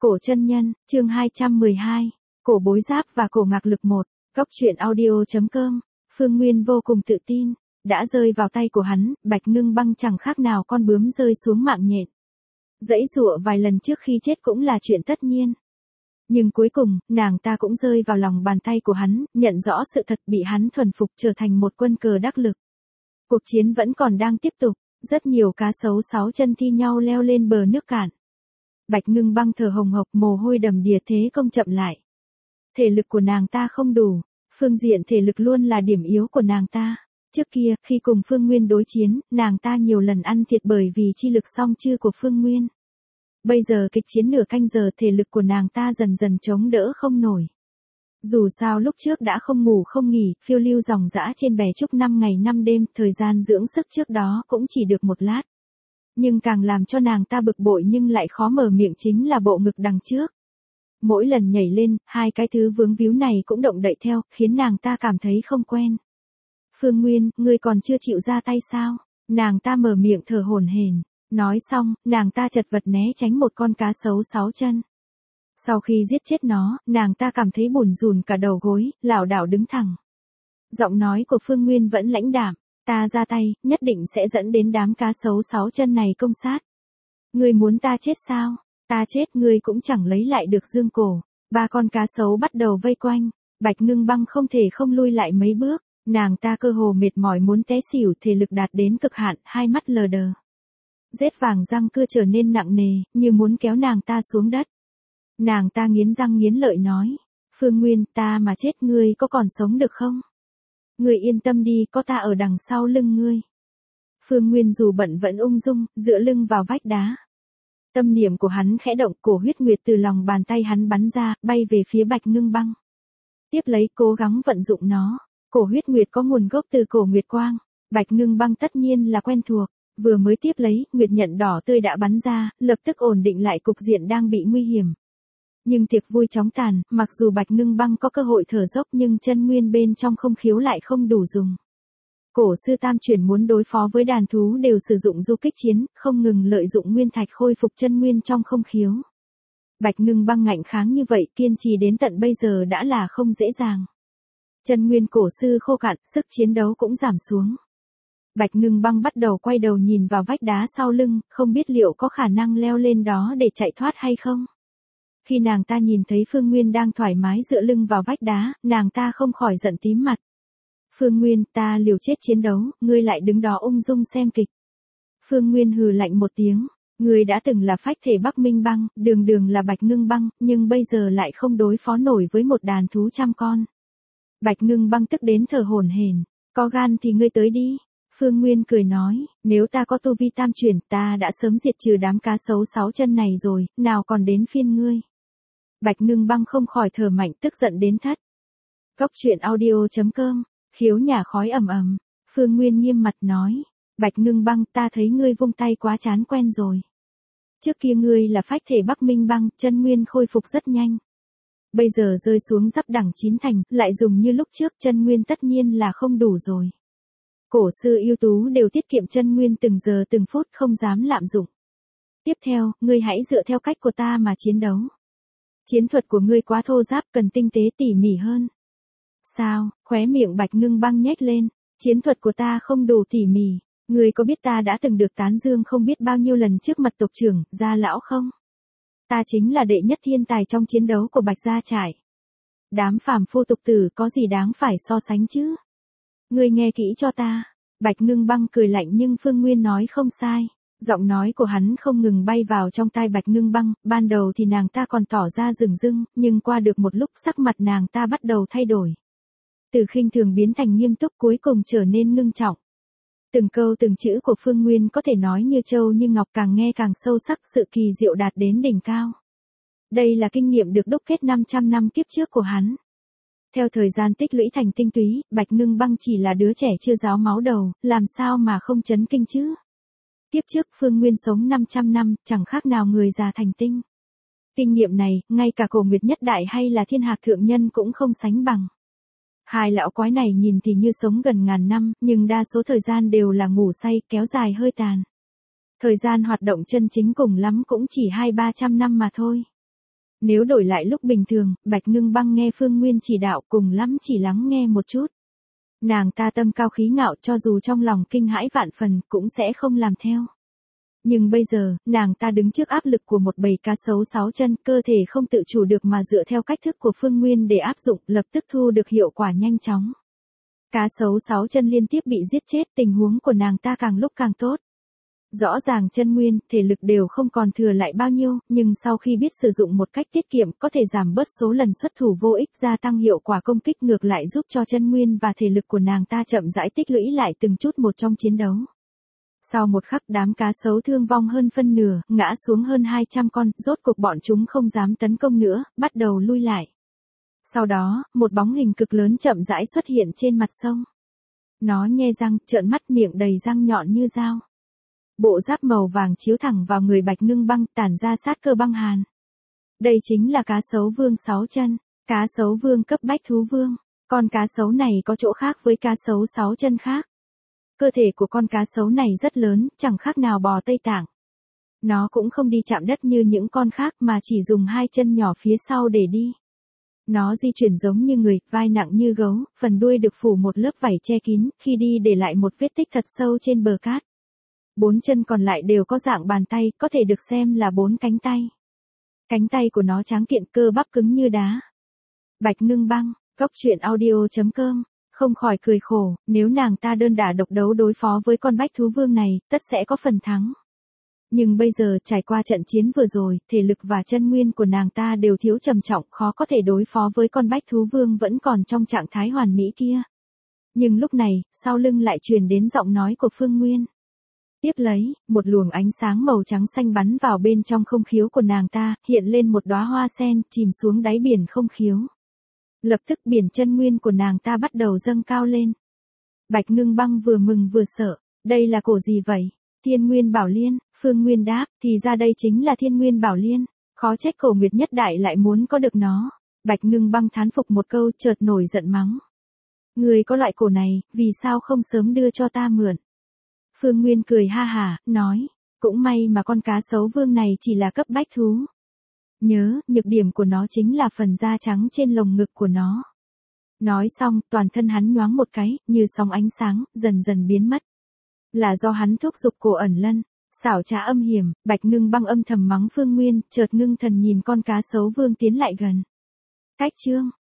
Cổ chân nhân, chương 212, cổ bối giáp và cổ ngạc lực 1, góc truyện audio.com, Phương Nguyên vô cùng tự tin, đã rơi vào tay của hắn, Bạch Ngưng Băng chẳng khác nào con bướm rơi xuống mạng nhện. Giãy giụa vài lần trước khi chết cũng là chuyện tất nhiên. Nhưng cuối cùng, nàng ta cũng rơi vào lòng bàn tay của hắn, nhận rõ sự thật bị hắn thuần phục trở thành một quân cờ đắc lực. Cuộc chiến vẫn còn đang tiếp tục, rất nhiều cá sấu sáu chân thi nhau leo lên bờ nước cạn. Bạch Ngưng Băng thở hồng hộc, mồ hôi đầm đìa, thế công chậm lại. Thể lực của nàng ta không đủ, phương diện thể lực luôn là điểm yếu của nàng ta. Trước kia, khi cùng Phương Nguyên đối chiến, nàng ta nhiều lần ăn thiệt bởi vì chi lực song chư của Phương Nguyên. Bây giờ kịch chiến nửa canh giờ, thể lực của nàng ta dần dần chống đỡ không nổi. Dù sao lúc trước đã không ngủ không nghỉ, phiêu lưu ròng rã trên bè trúc 5 ngày 5 đêm, thời gian dưỡng sức trước đó cũng chỉ được một lát. Nhưng càng làm cho nàng ta bực bội nhưng lại khó mở miệng chính là bộ ngực đằng trước. Mỗi lần nhảy lên, hai cái thứ vướng víu này cũng động đậy theo, khiến nàng ta cảm thấy không quen. Phương Nguyên, ngươi còn chưa chịu ra tay sao? Nàng ta mở miệng thở hổn hển. Nói xong, nàng ta chật vật né tránh một con cá sấu sáu chân. Sau khi giết chết nó, nàng ta cảm thấy bủn rủn cả đầu gối, lảo đảo đứng thẳng. Giọng nói của Phương Nguyên vẫn lãnh đạm, ta ra tay, nhất định sẽ dẫn đến đám cá sấu sáu chân này công sát. Ngươi muốn ta chết sao? Ta chết ngươi cũng chẳng lấy lại được dương cổ. Ba con cá sấu bắt đầu vây quanh, Bạch Ngưng Băng không thể không lui lại mấy bước, nàng ta cơ hồ mệt mỏi muốn té xỉu, thể lực đạt đến cực hạn, hai mắt lờ đờ. Rết vàng răng cưa trở nên nặng nề, như muốn kéo nàng ta xuống đất. Nàng ta nghiến răng nghiến lợi nói, Phương Nguyên, ta mà chết ngươi có còn sống được không? Ngươi yên tâm đi, có ta ở đằng sau lưng ngươi. Phương Nguyên dù bận vẫn ung dung, dựa lưng vào vách đá. Tâm niệm của hắn khẽ động, cổ huyết nguyệt từ lòng bàn tay hắn bắn ra, bay về phía Bạch Ngưng Băng. Tiếp lấy cố gắng vận dụng nó. Cổ huyết nguyệt có nguồn gốc từ cổ nguyệt quang. Bạch Ngưng Băng tất nhiên là quen thuộc. Vừa mới tiếp lấy, nguyệt nhận đỏ tươi đã bắn ra, lập tức ổn định lại cục diện đang bị nguy hiểm. Nhưng tiệc vui chóng tàn, mặc dù Bạch Ngưng Băng có cơ hội thở dốc nhưng chân nguyên bên trong không khiếu lại không đủ dùng. Cổ sư tam chuyển muốn đối phó với đàn thú đều sử dụng du kích chiến, không ngừng lợi dụng nguyên thạch khôi phục chân nguyên trong không khiếu. Bạch Ngưng Băng ngạnh kháng như vậy, kiên trì đến tận bây giờ đã là không dễ dàng. Chân nguyên cổ sư khô cạn, sức chiến đấu cũng giảm xuống. Bạch Ngưng Băng bắt đầu quay đầu nhìn vào vách đá sau lưng, không biết liệu có khả năng leo lên đó để chạy thoát hay không. Khi nàng ta nhìn thấy Phương Nguyên đang thoải mái dựa lưng vào vách đá, nàng ta không khỏi giận tím mặt. Phương Nguyên, ta liều chết chiến đấu, ngươi lại đứng đó ung dung xem kịch. Phương Nguyên hừ lạnh một tiếng, ngươi đã từng là phách thể Bắc Minh Băng, đường đường là Bạch Ngưng Băng, nhưng bây giờ lại không đối phó nổi với một đàn thú trăm con. Bạch Ngưng Băng tức đến thở hổn hển, có gan thì ngươi tới đi. Phương Nguyên cười nói, nếu ta có tu vi tam chuyển, ta đã sớm diệt trừ đám cá sấu sáu chân này rồi, nào còn đến phiên ngươi. Bạch Ngưng Băng không khỏi thở mạnh, tức giận đến thất. Góc truyện audio.com, khiếu nhà khói ầm ầm. Phương Nguyên nghiêm mặt nói, Bạch Ngưng Băng, ta thấy ngươi vung tay quá chán quen rồi. Trước kia ngươi là phách thể Bắc Minh Băng, chân nguyên khôi phục rất nhanh. Bây giờ rơi xuống giáp đẳng chín thành, lại dùng như lúc trước, chân nguyên tất nhiên là không đủ rồi. Cổ sư ưu tú đều tiết kiệm chân nguyên từng giờ từng phút, không dám lạm dụng. Tiếp theo, ngươi hãy dựa theo cách của ta mà chiến đấu. Chiến thuật của ngươi quá thô ráp, cần tinh tế tỉ mỉ hơn. Sao? Khóe miệng Bạch Ngưng Băng nhếch lên. Chiến thuật của ta không đủ tỉ mỉ. Ngươi có biết ta đã từng được tán dương không biết bao nhiêu lần trước mặt tộc trưởng, Gia lão không? Ta chính là đệ nhất thiên tài trong chiến đấu của Bạch gia trại. Đám phàm phu tục tử có gì đáng phải so sánh chứ? Ngươi nghe kỹ cho ta. Bạch Ngưng Băng cười lạnh nhưng Phương Nguyên nói không sai. Giọng nói của hắn không ngừng bay vào trong tai Bạch Ngưng Băng, ban đầu thì nàng ta còn tỏ ra dửng dưng, nhưng qua được một lúc sắc mặt nàng ta bắt đầu thay đổi. Từ khinh thường biến thành nghiêm túc, cuối cùng trở nên ngưng trọng. Từng câu từng chữ của Phương Nguyên có thể nói như châu như ngọc, càng nghe càng sâu sắc, sự kỳ diệu đạt đến đỉnh cao. Đây là kinh nghiệm được đúc kết 500 năm kiếp trước của hắn. Theo thời gian tích lũy thành tinh túy, Bạch Ngưng Băng chỉ là đứa trẻ chưa ráo máu đầu, làm sao mà không chấn kinh chứ? Kiếp trước Phương Nguyên sống 500 năm, chẳng khác nào người già thành tinh. Kinh nghiệm này, ngay cả Cổ Nguyệt Nhất Đại hay là Thiên Hạc Thượng Nhân cũng không sánh bằng. Hai lão quái này nhìn thì như sống gần ngàn năm, nhưng đa số thời gian đều là ngủ say, kéo dài hơi tàn. Thời gian hoạt động chân chính cùng lắm cũng chỉ 200-300 năm mà thôi. Nếu đổi lại lúc bình thường, Bạch Ngưng Băng nghe Phương Nguyên chỉ đạo cùng lắm chỉ lắng nghe một chút. Nàng ta tâm cao khí ngạo cho dù trong lòng kinh hãi vạn phần cũng sẽ không làm theo. Nhưng bây giờ, nàng ta đứng trước áp lực của một bầy cá sấu 6 chân, cơ thể không tự chủ được mà dựa theo cách thức của Phương Nguyên để áp dụng, lập tức thu được hiệu quả nhanh chóng. Cá sấu 6 chân liên tiếp bị giết chết, tình huống của nàng ta càng lúc càng tốt. Rõ ràng chân nguyên, thể lực đều không còn thừa lại bao nhiêu, nhưng sau khi biết sử dụng một cách tiết kiệm có thể giảm bớt số lần xuất thủ vô ích, gia tăng hiệu quả công kích, ngược lại giúp cho chân nguyên và thể lực của nàng ta chậm rãi tích lũy lại từng chút một trong chiến đấu. Sau một khắc đám cá sấu thương vong hơn phân nửa, ngã xuống hơn 200 con, rốt cuộc bọn chúng không dám tấn công nữa, bắt đầu lui lại. Sau đó, một bóng hình cực lớn chậm rãi xuất hiện trên mặt sông. Nó nhe răng, trợn mắt, miệng đầy răng nhọn như dao. Bộ giáp màu vàng chiếu thẳng vào người Bạch Ngưng Băng, tản ra sát cơ băng hàn. Đây chính là cá sấu vương 6 chân, cá sấu vương cấp bách thú vương. Con cá sấu này có chỗ khác với cá sấu 6 chân khác. Cơ thể của con cá sấu này rất lớn, chẳng khác nào bò Tây Tạng. Nó cũng không đi chạm đất như những con khác mà chỉ dùng 2 chân nhỏ phía sau để đi. Nó di chuyển giống như người, vai nặng như gấu, phần đuôi được phủ một lớp vảy che kín, khi đi để lại một vết tích thật sâu trên bờ cát. 4 chân còn lại đều có dạng bàn tay, có thể được xem là 4 cánh tay. Cánh tay của nó tráng kiện, cơ bắp cứng như đá. Bạch Ngưng Băng, coctruyện.audio.com, không khỏi cười khổ, nếu nàng ta đơn đả độc đấu đối phó với con bách thú vương này, tất sẽ có phần thắng. Nhưng bây giờ trải qua trận chiến vừa rồi, thể lực và chân nguyên của nàng ta đều thiếu trầm trọng, khó có thể đối phó với con bách thú vương vẫn còn trong trạng thái hoàn mỹ kia. Nhưng lúc này, sau lưng lại truyền đến giọng nói của Phương Nguyên. Tiếp lấy, một luồng ánh sáng màu trắng xanh bắn vào bên trong không khiếu của nàng ta, hiện lên một đóa hoa sen, chìm xuống đáy biển không khiếu. Lập tức biển chân nguyên của nàng ta bắt đầu dâng cao lên. Bạch Ngưng Băng vừa mừng vừa sợ, đây là cổ gì vậy? Thiên Nguyên Bảo Liên, Phương Nguyên đáp, thì ra đây chính là Thiên Nguyên Bảo Liên, khó trách Cổ Nguyệt Nhất Đại lại muốn có được nó. Bạch Ngưng Băng thán phục một câu, chợt nổi giận mắng. Người có loại cổ này, vì sao không sớm đưa cho ta mượn? Phương Nguyên cười ha hả, nói, cũng may mà con cá sấu vương này chỉ là cấp bách thú. Nhớ, nhược điểm của nó chính là phần da trắng trên lồng ngực của nó. Nói xong, toàn thân hắn nhoáng một cái, như sóng ánh sáng, dần dần biến mất. Là do hắn thúc giục Cổ Ẩn Lân, xảo trá âm hiểm. Bạch Ngưng Băng âm thầm mắng Phương Nguyên, chợt ngưng thần nhìn con cá sấu vương tiến lại gần. Cách chương